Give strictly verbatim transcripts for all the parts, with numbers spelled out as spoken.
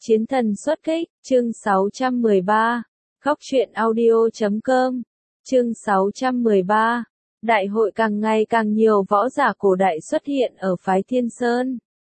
Chiến thần xuất kích, chương sáu trăm mười ba, Góc truyện audio chấm com, chương sáu trăm mười ba, đại hội càng ngày càng nhiều võ giả cổ đại xuất hiện ở phái Thiên Sơn.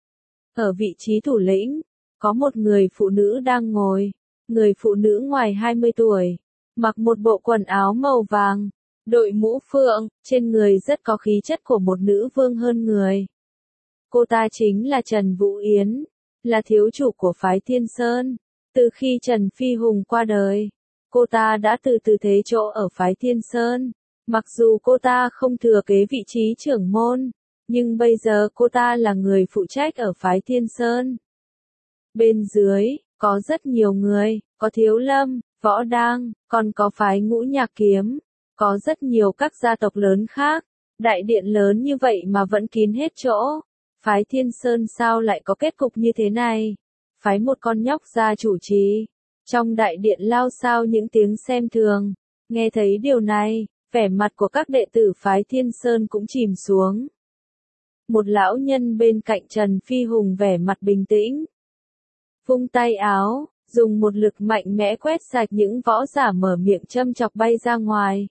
Ở vị trí thủ lĩnh, có một người phụ nữ đang ngồi, người phụ nữ ngoài hai mươi tuổi, mặc một bộ quần áo màu vàng, đội mũ phượng, trên người rất có khí chất của một nữ vương hơn người. Cô ta chính là Trần Vũ Yến, là thiếu chủ của phái Thiên Sơn. Từ khi Trần Phi Hùng qua đời, cô ta đã từ từ thế chỗ ở phái Thiên Sơn. Mặc dù cô ta không thừa kế vị trí trưởng môn, nhưng bây giờ cô ta là người phụ trách ở phái Thiên Sơn. Bên dưới, có rất nhiều người, có Thiếu Lâm, Võ Đang, còn có phái Ngũ Nhạc Kiếm, có rất nhiều các gia tộc lớn khác. Đại điện lớn như vậy mà vẫn kín hết chỗ. Phái Thiên Sơn sao lại có kết cục như thế này? Phái một con nhóc ra chủ trì. Trong đại điện lao sao những tiếng xem thường. Nghe thấy điều này, vẻ mặt của các đệ tử phái Thiên Sơn cũng chìm xuống. Một lão nhân bên cạnh Trần Phi Hùng vẻ mặt bình tĩnh. Vung tay áo, dùng một lực mạnh mẽ quét sạch những võ giả mở miệng châm chọc bay ra ngoài.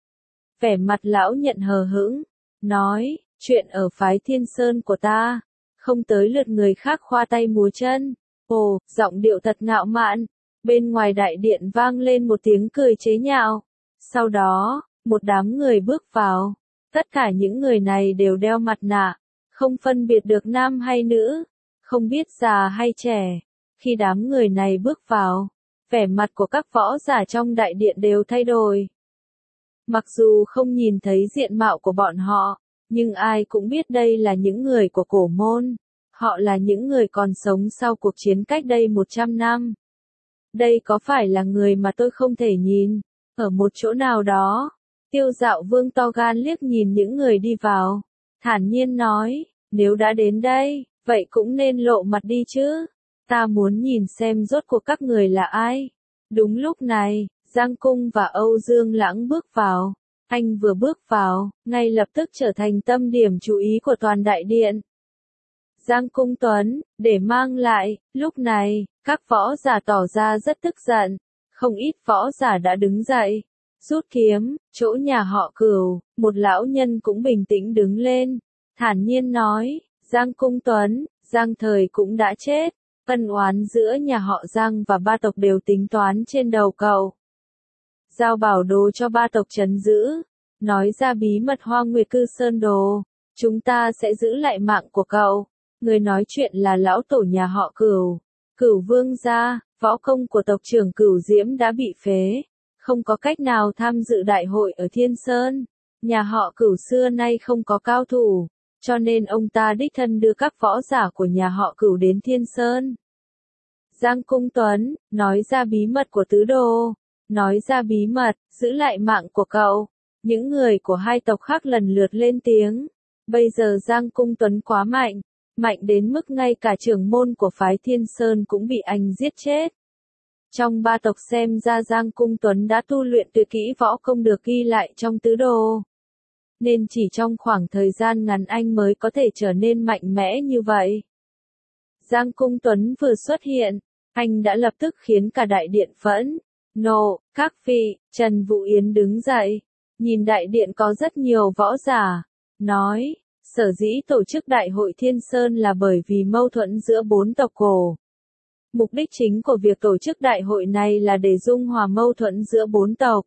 Vẻ mặt lão nhận hờ hững, nói, chuyện ở phái Thiên Sơn của ta, không tới lượt người khác khoa tay múa chân. Ồ, giọng điệu thật ngạo mạn. Bên ngoài đại điện vang lên một tiếng cười chế nhạo. Sau đó, một đám người bước vào. Tất cả những người này đều đeo mặt nạ, không phân biệt được nam hay nữ, không biết già hay trẻ. Khi đám người này bước vào, vẻ mặt của các võ giả trong đại điện đều thay đổi. Mặc dù không nhìn thấy diện mạo của bọn họ, nhưng ai cũng biết đây là những người của cổ môn. Họ là những người còn sống sau cuộc chiến cách đây một trăm năm. Đây có phải là người mà tôi không thể nhìn? Ở một chỗ nào đó, Tiêu Dạo Vương to gan liếc nhìn những người đi vào, thản nhiên nói, nếu đã đến đây, vậy cũng nên lộ mặt đi chứ. Ta muốn nhìn xem rốt cuộc các người là ai. Đúng lúc này, Giang Cung và Âu Dương Lãng bước vào. Anh vừa bước vào, ngay lập tức trở thành tâm điểm chú ý của toàn đại điện. Giang Cung Tuấn, để mang lại, lúc này, các võ giả tỏ ra rất tức giận. Không ít võ giả đã đứng dậy, rút kiếm, chỗ nhà họ Cửu, một lão nhân cũng bình tĩnh đứng lên, thản nhiên nói, Giang Cung Tuấn, Giang Thời cũng đã chết, ân oán giữa nhà họ Giang và ba tộc đều tính toán trên đầu cậu. Giao bảo đồ cho ba tộc trấn giữ, nói ra bí mật Hoa Nguyệt Cư Sơn đồ, chúng ta sẽ giữ lại mạng của cậu. Người nói chuyện là lão tổ nhà họ Cửu, Cửu Vương gia, võ công của tộc trưởng Cửu Diễm đã bị phế, không có cách nào tham dự đại hội ở Thiên Sơn. Nhà họ Cửu xưa nay không có cao thủ, cho nên ông ta đích thân đưa các võ giả của nhà họ Cửu đến Thiên Sơn. Giang Cung Tuấn, nói ra bí mật của tứ đồ, nói ra bí mật, giữ lại mạng của cậu. Những người của hai tộc khác lần lượt lên tiếng. Bây giờ Giang Cung Tuấn quá mạnh, mạnh đến mức ngay cả trưởng môn của phái Thiên Sơn cũng bị anh giết chết. Trong ba tộc xem ra Giang Cung Tuấn đã tu luyện tuyệt kỹ võ công được ghi lại trong tứ đồ. Nên chỉ trong khoảng thời gian ngắn anh mới có thể trở nên mạnh mẽ như vậy. Giang Cung Tuấn vừa xuất hiện, anh đã lập tức khiến cả đại điện phẫn nộ. Các vị, Trần Vũ Yến đứng dậy, nhìn đại điện có rất nhiều võ giả, nói, sở dĩ tổ chức đại hội Thiên Sơn là bởi vì mâu thuẫn giữa bốn tộc cổ. Mục đích chính của việc tổ chức đại hội này là để dung hòa mâu thuẫn giữa bốn tộc.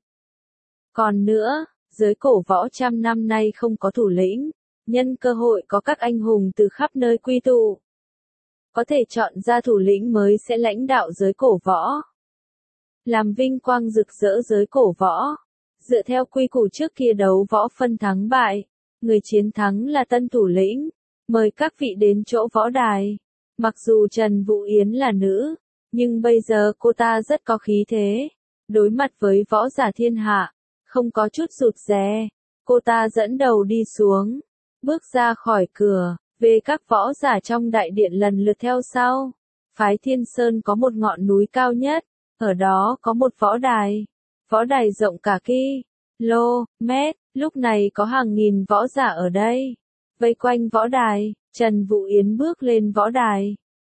Còn nữa, giới cổ võ trăm năm nay không có thủ lĩnh, nhân cơ hội có các anh hùng từ khắp nơi quy tụ. Có thể chọn ra thủ lĩnh mới sẽ lãnh đạo giới cổ võ. Làm vinh quang rực rỡ giới cổ võ. Dựa theo quy củ trước kia đấu võ phân thắng bại, người chiến thắng là tân thủ lĩnh. Mời các vị đến chỗ võ đài. Mặc dù Trần Vũ Yến là nữ, nhưng bây giờ cô ta rất có khí thế. Đối mặt với võ giả thiên hạ, không có chút rụt rè. Cô ta dẫn đầu đi xuống, bước ra khỏi cửa, về các võ giả trong đại điện lần lượt theo sau. Phái Thiên Sơn có một ngọn núi cao nhất, ở đó có một võ đài. Võ đài rộng cả ki-lô-mét, lúc này có hàng nghìn võ giả ở đây. Vây quanh võ đài, Trần Vũ Yến bước lên võ đài.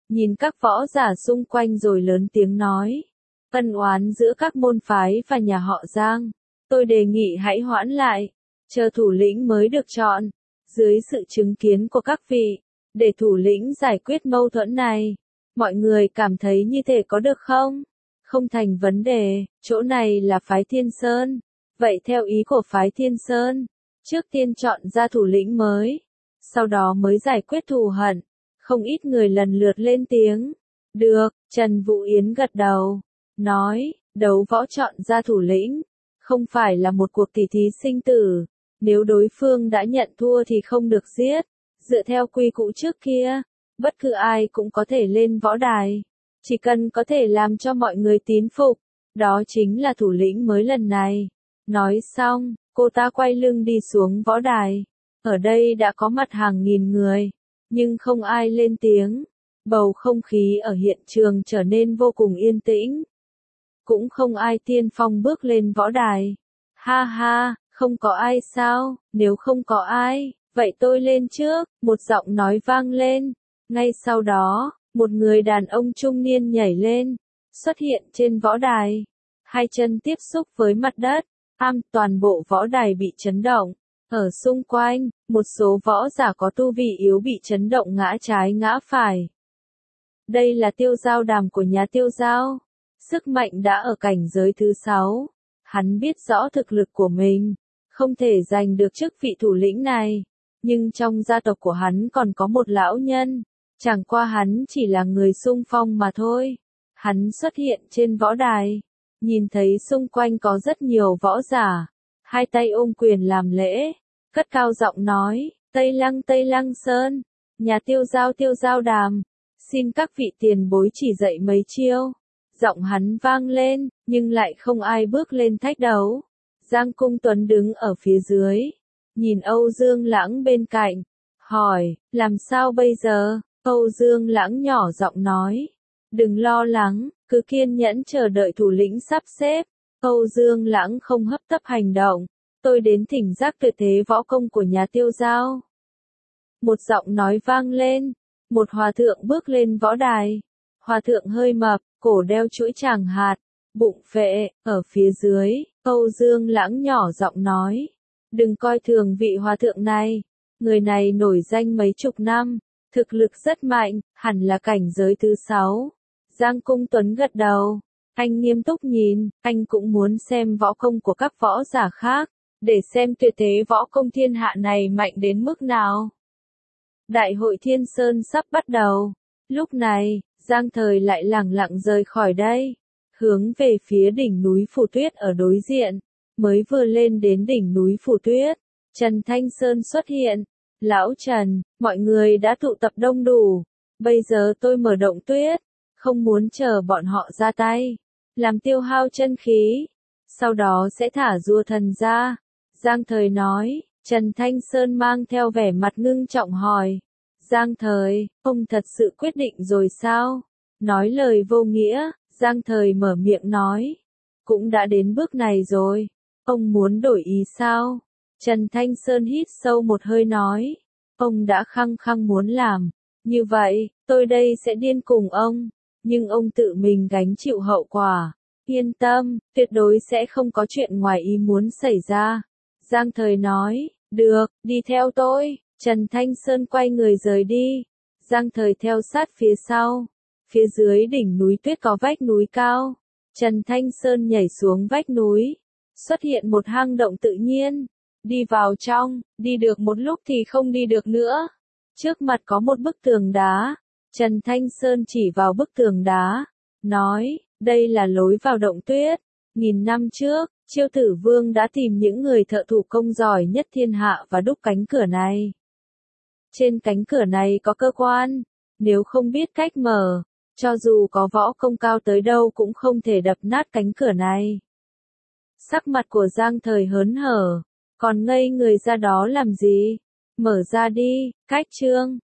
nhìn các võ giả xung quanh rồi lớn tiếng nói. Ân oán giữa các môn phái và nhà họ Giang, tôi đề nghị hãy hoãn lại, chờ thủ lĩnh mới được chọn, dưới sự chứng kiến của các vị, để thủ lĩnh giải quyết mâu thuẫn này. Mọi người cảm thấy như thế có được không? Không thành vấn đề, chỗ này là phái Thiên Sơn. Vậy theo ý của phái Thiên Sơn, trước tiên chọn ra thủ lĩnh mới, sau đó mới giải quyết thù hận. Không ít người lần lượt lên tiếng. Được, Trần Vũ Yến gật đầu, nói, đấu võ chọn ra thủ lĩnh, không phải là một cuộc tỷ thí sinh tử. Nếu đối phương đã nhận thua thì không được giết. Dựa theo quy củ trước kia, bất cứ ai cũng có thể lên võ đài. Chỉ cần có thể làm cho mọi người tín phục, đó chính là thủ lĩnh mới lần này. Nói xong, cô ta quay lưng đi xuống võ đài. Ở đây đã có mặt hàng nghìn người, nhưng không ai lên tiếng. Bầu không khí ở hiện trường trở nên vô cùng yên tĩnh. Cũng không ai tiên phong bước lên võ đài. Ha ha, không có ai sao? Nếu không có ai, vậy tôi lên trước, một giọng nói vang lên. Ngay sau đó, một người đàn ông trung niên nhảy lên, xuất hiện trên võ đài. Hai chân tiếp xúc với mặt đất, am toàn bộ võ đài bị chấn động. Ở xung quanh, một số võ giả có tu vi yếu bị chấn động ngã trái ngã phải. Đây là Tiêu Giao Đàm của nhà Tiêu Giao. Sức mạnh đã ở cảnh giới thứ sáu. Hắn biết rõ thực lực của mình, không thể giành được chức vị thủ lĩnh này. Nhưng trong gia tộc của hắn còn có một lão nhân. Chẳng qua hắn chỉ là người xung phong mà thôi. Hắn xuất hiện trên võ đài. Nhìn thấy xung quanh có rất nhiều võ giả. Hai tay ôm quyền làm lễ. Cất cao giọng nói, Tây Lăng Tây Lăng Sơn. Nhà Tiêu Giao Tiêu Giao Đàm. Xin các vị tiền bối chỉ dạy mấy chiêu. Giọng hắn vang lên, nhưng lại không ai bước lên thách đấu. Giang Cung Tuấn đứng ở phía dưới. Nhìn Âu Dương Lãng bên cạnh. Hỏi, làm sao bây giờ? Âu Dương Lãng nhỏ giọng nói. Đừng lo lắng, cứ kiên nhẫn chờ đợi thủ lĩnh sắp xếp. Âu Dương Lãng không hấp tấp hành động. Tôi đến thỉnh giác tuyệt thế võ công của nhà Tiêu Giao. Một giọng nói vang lên. Một hòa thượng bước lên võ đài. Hòa thượng hơi mập, cổ đeo chuỗi tràng hạt, bụng phệ, ở phía dưới. Âu Dương Lãng nhỏ giọng nói. Đừng coi thường vị hòa thượng này. Người này nổi danh mấy chục năm. Thực lực rất mạnh, hẳn là cảnh giới thứ sáu. Giang Cung Tuấn gật đầu. Anh nghiêm túc nhìn, anh cũng muốn xem võ công của các võ giả khác, để xem tuyệt thế võ công thiên hạ này mạnh đến mức nào. Đại hội Thiên Sơn sắp bắt đầu. Lúc này, Giang Thời lại lẳng lặng rời khỏi đây, hướng về phía đỉnh núi Phù Tuyết ở đối diện. Mới vừa lên đến đỉnh núi Phù Tuyết, Trần Thanh Sơn xuất hiện. Lão Trần, mọi người đã tụ tập đông đủ. Bây giờ tôi mở động tuyết, không muốn chờ bọn họ ra tay, làm tiêu hao chân khí. Sau đó sẽ thả rùa thần ra. Giang Thời nói. Trần Thanh Sơn mang theo vẻ mặt ngưng trọng hỏi. Giang Thời, ông thật sự quyết định rồi sao? Nói lời vô nghĩa, Giang Thời mở miệng nói. Cũng đã đến bước này rồi, ông muốn đổi ý sao? Trần Thanh Sơn hít sâu một hơi nói. Ông đã khăng khăng muốn làm. Như vậy, tôi đây sẽ điên cùng ông. Nhưng ông tự mình gánh chịu hậu quả. Yên tâm, tuyệt đối sẽ không có chuyện ngoài ý muốn xảy ra. Giang Thời nói. Được, đi theo tôi. Trần Thanh Sơn quay người rời đi. Giang Thời theo sát phía sau. Phía dưới đỉnh núi tuyết có vách núi cao. Trần Thanh Sơn nhảy xuống vách núi. Xuất hiện một hang động tự nhiên. Đi vào trong, đi được một lúc thì không đi được nữa. Trước mặt có một bức tường đá. Trần Thanh Sơn chỉ vào bức tường đá. Nói, đây là lối vào động tuyết. Nghìn năm trước, Chiêu Tử Vương đã tìm những người thợ thủ công giỏi nhất thiên hạ và đúc cánh cửa này. Trên cánh cửa này có cơ quan. Nếu không biết cách mở, cho dù có võ công cao tới đâu cũng không thể đập nát cánh cửa này. Sắc mặt của Giang Thời hớn hở. Còn ngây người ra đó làm gì? Mở ra đi, cách chương.